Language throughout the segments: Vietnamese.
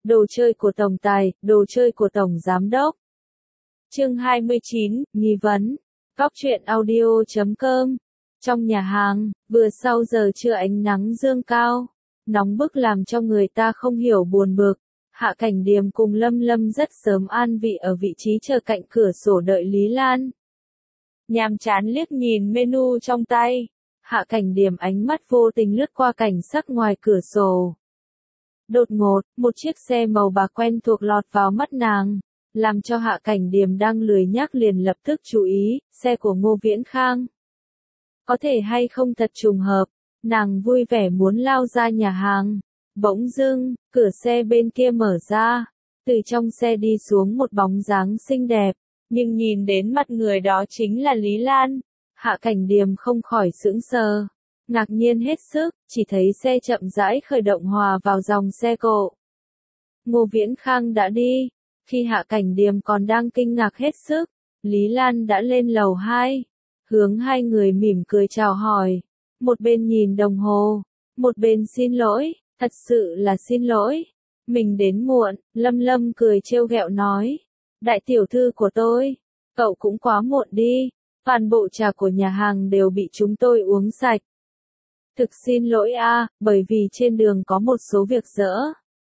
Đồ chơi của tổng tài, đồ chơi của tổng giám đốc. Chương 29, nghi vấn. Góc truyện audio.com. Trong nhà hàng, vừa sau giờ trưa ánh nắng dương cao, nóng bức làm cho người ta không hiểu buồn bực. Hạ Cảnh Điềm cùng Lâm Lâm rất sớm an vị ở vị trí chờ cạnh cửa sổ đợi Lý Lan. Nhàm chán liếc nhìn menu trong tay, Hạ Cảnh Điềm ánh mắt vô tình lướt qua cảnh sắc ngoài cửa sổ. Đột ngột, một chiếc xe màu bạc quen thuộc lọt vào mắt nàng, làm cho Hạ Cảnh Điềm đang lười nhác liền lập tức chú ý, xe của Ngô Viễn Khang. Có thể hay không thật trùng hợp, nàng vui vẻ muốn lao ra nhà hàng. Bỗng dưng, cửa xe bên kia mở ra, từ trong xe đi xuống một bóng dáng xinh đẹp, nhưng nhìn đến mặt người đó chính là Lý Lan. Hạ Cảnh Điềm không khỏi sững sờ, ngạc nhiên hết sức, chỉ thấy xe chậm rãi khởi động hòa vào dòng xe cộ. Ngô Viễn Khang đã đi, khi Hạ Cảnh Điềm còn đang kinh ngạc hết sức, Lý Lan đã lên lầu 2, hướng hai người mỉm cười chào hỏi, một bên nhìn đồng hồ, một bên xin lỗi. Thật sự là xin lỗi, mình đến muộn, Lâm Lâm cười trêu ghẹo nói. Đại tiểu thư của tôi, cậu cũng quá muộn đi, toàn bộ trà của nhà hàng đều bị chúng tôi uống sạch. Thực xin lỗi a, bởi vì trên đường có một số việc dỡ.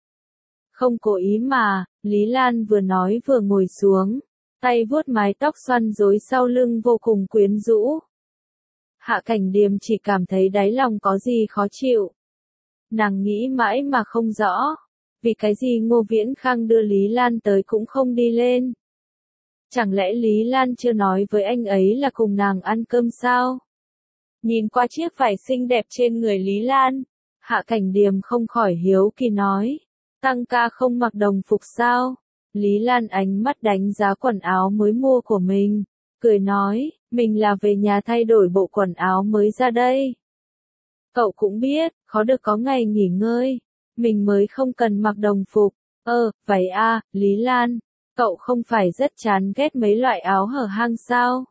Không cố ý mà, Lý Lan vừa nói vừa ngồi xuống, tay vuốt mái tóc xoăn rối sau lưng vô cùng quyến rũ. Hạ Cảnh Điềm chỉ cảm thấy đáy lòng có gì khó chịu. Nàng nghĩ mãi mà không rõ, vì cái gì Ngô Viễn Khang đưa Lý Lan tới cũng không đi lên. Chẳng lẽ Lý Lan chưa nói với anh ấy là cùng nàng ăn cơm sao? Nhìn qua chiếc vải xinh đẹp trên người Lý Lan, Hạ Cảnh Điềm không khỏi hiếu kỳ nói, tăng ca không mặc đồng phục sao? Lý Lan ánh mắt đánh giá quần áo mới mua của mình, cười nói, mình là về nhà thay đổi bộ quần áo mới ra đây. Cậu cũng biết, khó được có ngày nghỉ ngơi, mình mới không cần mặc đồng phục. Vậy à, Lý Lan, cậu không phải rất chán ghét mấy loại áo hở hang sao?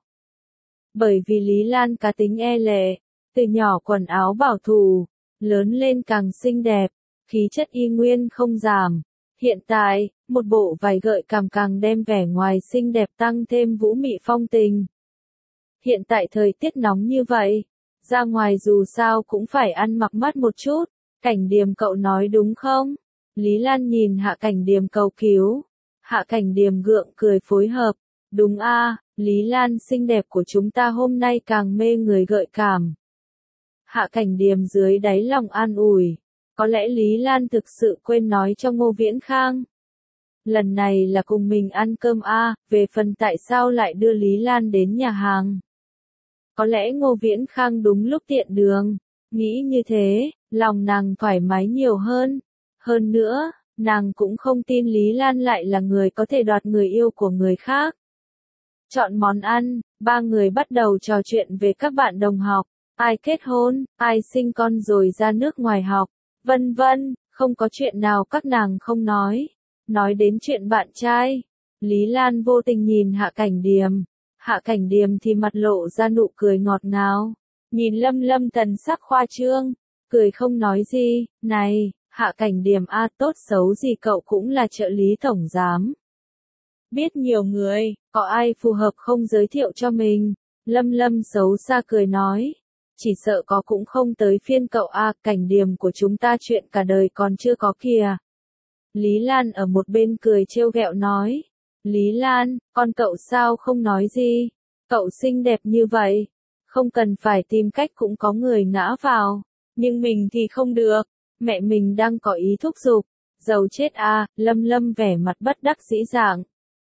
Bởi vì Lý Lan cá tính e lệ, từ nhỏ quần áo bảo thủ, lớn lên càng xinh đẹp, khí chất y nguyên không giảm. Hiện tại, một bộ vải gợi cảm càng đem vẻ ngoài xinh đẹp tăng thêm vũ mị phong tình. Hiện tại thời tiết nóng như vậy, ra ngoài dù sao cũng phải ăn mặc mát một chút, Cảnh Điềm cậu nói đúng không? Lý Lan nhìn Hạ Cảnh Điềm cầu cứu. Hạ Cảnh Điềm gượng cười phối hợp. Đúng a, Lý Lan xinh đẹp của chúng ta hôm nay càng mê người gợi cảm. Hạ Cảnh Điềm dưới đáy lòng an ủi. Có lẽ Lý Lan thực sự quên nói cho Ngô Viễn Khang. Lần này là cùng mình ăn cơm a, về phần tại sao lại đưa Lý Lan đến nhà hàng. Có lẽ Ngô Viễn Khang đúng lúc tiện đường, nghĩ như thế, lòng nàng thoải mái nhiều hơn. Hơn nữa, nàng cũng không tin Lý Lan lại là người có thể đoạt người yêu của người khác. Chọn món ăn, ba người bắt đầu trò chuyện về các bạn đồng học, ai kết hôn, ai sinh con rồi ra nước ngoài học, vân vân, không có chuyện nào các nàng không nói. Nói đến chuyện bạn trai, Lý Lan vô tình nhìn Hạ Cảnh Điềm. Hạ Cảnh Điềm thì mặt lộ ra nụ cười ngọt ngào, nhìn Lâm Lâm thần sắc khoa trương, cười không nói gì. Này, Hạ Cảnh Điềm a, tốt xấu gì cậu cũng là trợ lý tổng giám. Biết nhiều người, có ai phù hợp không giới thiệu cho mình? Lâm Lâm xấu xa cười nói, chỉ sợ có cũng không tới phiên cậu a, Cảnh Điềm của chúng ta chuyện cả đời còn chưa có kìa. Lý Lan ở một bên cười trêu ghẹo nói. Lý Lan, con cậu sao không nói gì? Cậu xinh đẹp như vậy, không cần phải tìm cách cũng có người ngã vào, nhưng mình thì không được, mẹ mình đang có ý thúc giục, giàu chết a, Lâm Lâm vẻ mặt bất đắc dĩ dạng.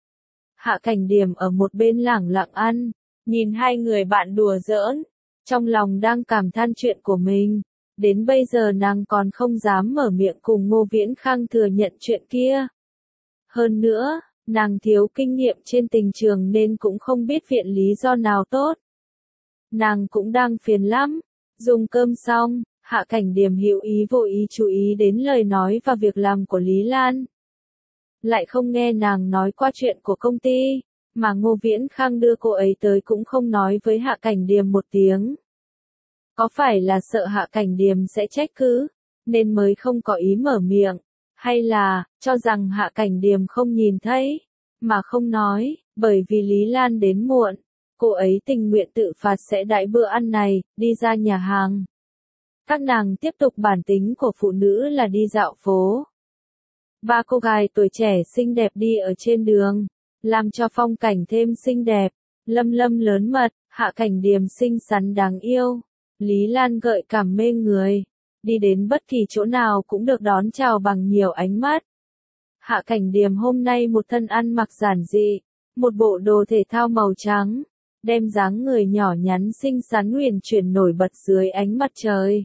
Hạ Cảnh Điềm ở một bên lẳng lặng ăn, nhìn hai người bạn đùa giỡn, trong lòng đang cảm than chuyện của mình, đến bây giờ nàng còn không dám mở miệng cùng Ngô Viễn Khang thừa nhận chuyện kia. Hơn nữa, nàng thiếu kinh nghiệm trên tình trường nên cũng không biết viện lý do nào tốt. Nàng cũng đang phiền lắm. Dùng cơm xong, Hạ Cảnh Điềm hữu ý vô ý chú ý đến lời nói và việc làm của Lý Lan. Lại không nghe nàng nói qua chuyện của công ty, mà Ngô Viễn Khang đưa cô ấy tới cũng không nói với Hạ Cảnh Điềm một tiếng. Có phải là sợ Hạ Cảnh Điềm sẽ trách cứ, nên mới không có ý mở miệng. Hay là, cho rằng Hạ Cảnh Điềm không nhìn thấy, mà không nói, bởi vì Lý Lan đến muộn, cô ấy tình nguyện tự phạt sẽ đãi bữa ăn này, đi ra nhà hàng. Các nàng tiếp tục bản tính của phụ nữ là đi dạo phố. Ba cô gái tuổi trẻ xinh đẹp đi ở trên đường, làm cho phong cảnh thêm xinh đẹp. Lâm Lâm lớn mật, Hạ Cảnh Điềm xinh xắn đáng yêu, Lý Lan gợi cảm mê người, đi đến bất kỳ chỗ nào cũng được đón chào bằng nhiều ánh mắt. Hạ Cảnh Điềm hôm nay một thân ăn mặc giản dị, một bộ đồ thể thao màu trắng, đem dáng người nhỏ nhắn xinh xắn huyền chuyển nổi bật dưới ánh mặt trời.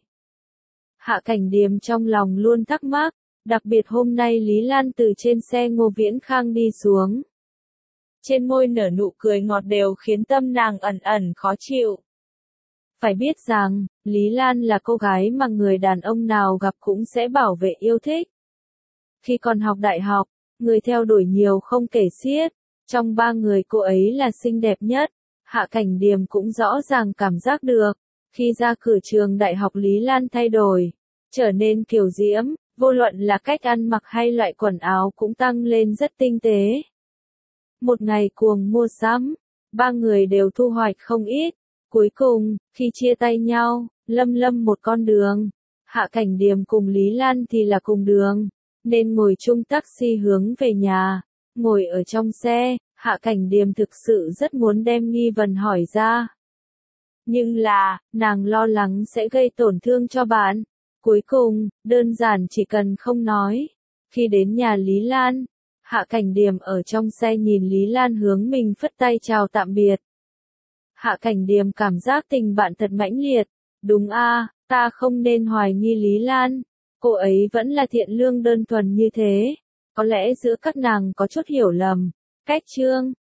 Hạ Cảnh Điềm trong lòng luôn thắc mắc, đặc biệt hôm nay Lý Lan từ trên xe Ngô Viễn Khang đi xuống. Trên môi nở nụ cười ngọt đều khiến tâm nàng ẩn ẩn khó chịu. Phải biết rằng, Lý Lan là cô gái mà người đàn ông nào gặp cũng sẽ bảo vệ yêu thích. Khi còn học đại học, người theo đuổi nhiều không kể xiết, trong ba người cô ấy là xinh đẹp nhất. Hạ Cảnh Điềm cũng rõ ràng cảm giác được, khi ra cửa trường đại học Lý Lan thay đổi, trở nên kiều diễm, vô luận là cách ăn mặc hay loại quần áo cũng tăng lên rất tinh tế. Một ngày cuồng mua sắm, ba người đều thu hoạch không ít. Cuối cùng, khi chia tay nhau, Lâm Lâm một con đường, Hạ Cảnh Điềm cùng Lý Lan thì là cùng đường, nên ngồi chung taxi hướng về nhà. Ngồi ở trong xe, Hạ Cảnh Điềm thực sự rất muốn đem nghi vấn hỏi ra. Nhưng là, nàng lo lắng sẽ gây tổn thương cho bạn. Cuối cùng, đơn giản chỉ cần không nói. Khi đến nhà Lý Lan, Hạ Cảnh Điềm ở trong xe nhìn Lý Lan hướng mình phất tay chào tạm biệt. Hạ Cảnh Điềm cảm giác tình bạn thật mãnh liệt. Đúng a, ta không nên hoài nghi Lý Lan. Cô ấy vẫn là thiện lương đơn thuần như thế. Có lẽ giữa các nàng có chút hiểu lầm. Cách chương